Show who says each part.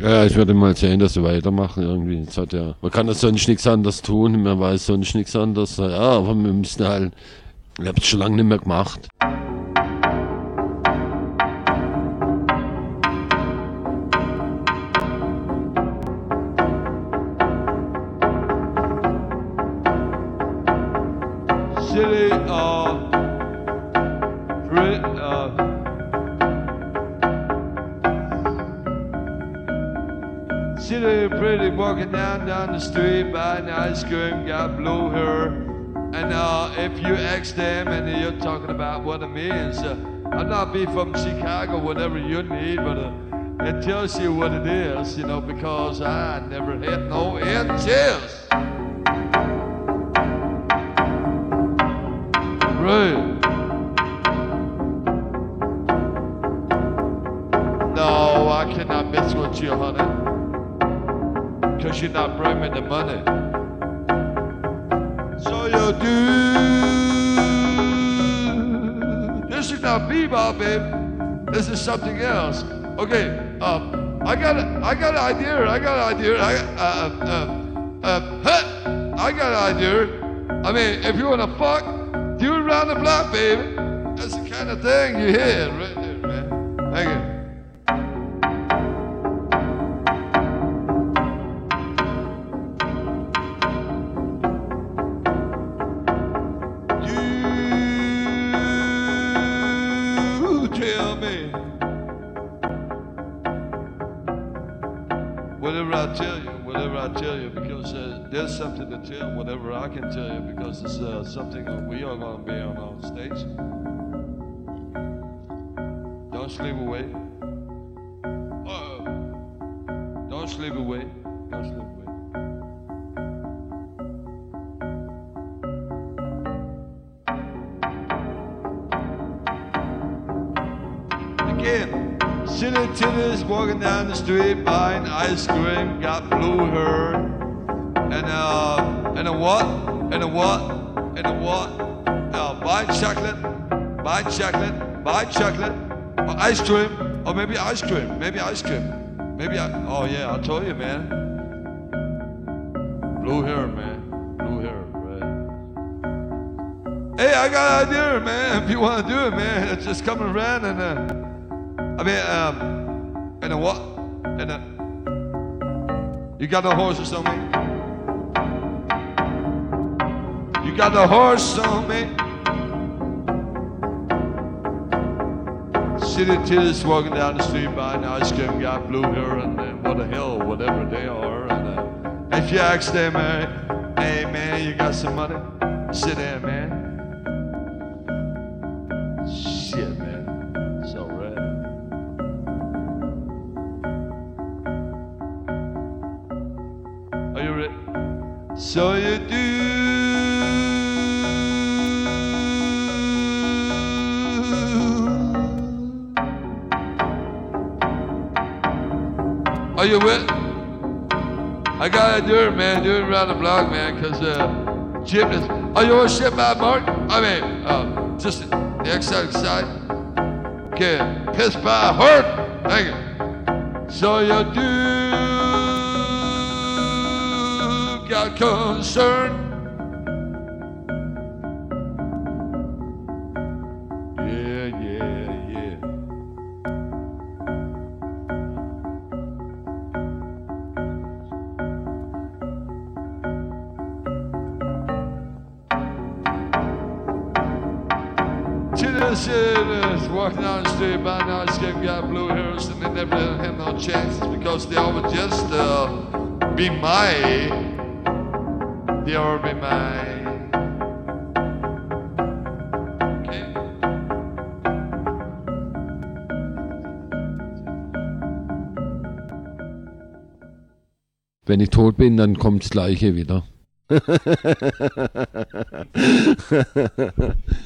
Speaker 1: Ja, ich würde mal sehen, dass sie weitermachen irgendwie. Jetzt hat ja, man kann das sonst nichts anderes tun, man weiß sonst nichts anderes. Ja, aber wir müssen halt, ich habe es schon lange nicht mehr gemacht.
Speaker 2: Silly, Silly pretty walking down the street buying ice cream, got blue hair. And if you ask them and you're talking about what it means, I'm not be from Chicago, whatever you need, but it tells you what it is, you know, because I never had no inches. Right. No, I cannot mess with you, honey. Cause you're not bringing me the money. So you do. This is not bebop, babe. This is something else. Okay, I got an idea. I got an idea. I mean, if you wanna fuck, do it around the block, baby. That's the kind of thing you hear right there, man. Thank you. Whatever I tell you, because there's something to tell, whatever I can tell you, because it's something that we are going to be on stage. Don't sleep away. Don't sleep away. Don't sleep away. Again. Silly titties walking down the street buying ice cream, got blue hair, and a what? Buy chocolate, or ice cream, or maybe ice cream. Oh yeah, I told you, man. Blue hair, man, blue hair, right? Hey, I got an idea, man. If you want to do it, man, it's just coming around and and a what? And a... You got no horses on me? You got no horse on me? City titties walking down the street buying ice cream, got blue hair and what the hell, whatever they are. And if you ask them, hey man, you got some money? Sit there, man. Shit, man. It's all right. Are you ready? So you do. Are you with? I gotta do it, man. Do it around the block, man, because gymnast. Are you want to ship my mark? I mean, just the exciting side. Okay, pissed by heart. Thank you. So you do got concern. Yeah. Chillers walking down the street, buying ice cream, got blue hairs, and they never had no chances because they always just be mine. They all be mine. Okay.
Speaker 1: Wenn ich tot bin, dann kommt das Gleiche wieder.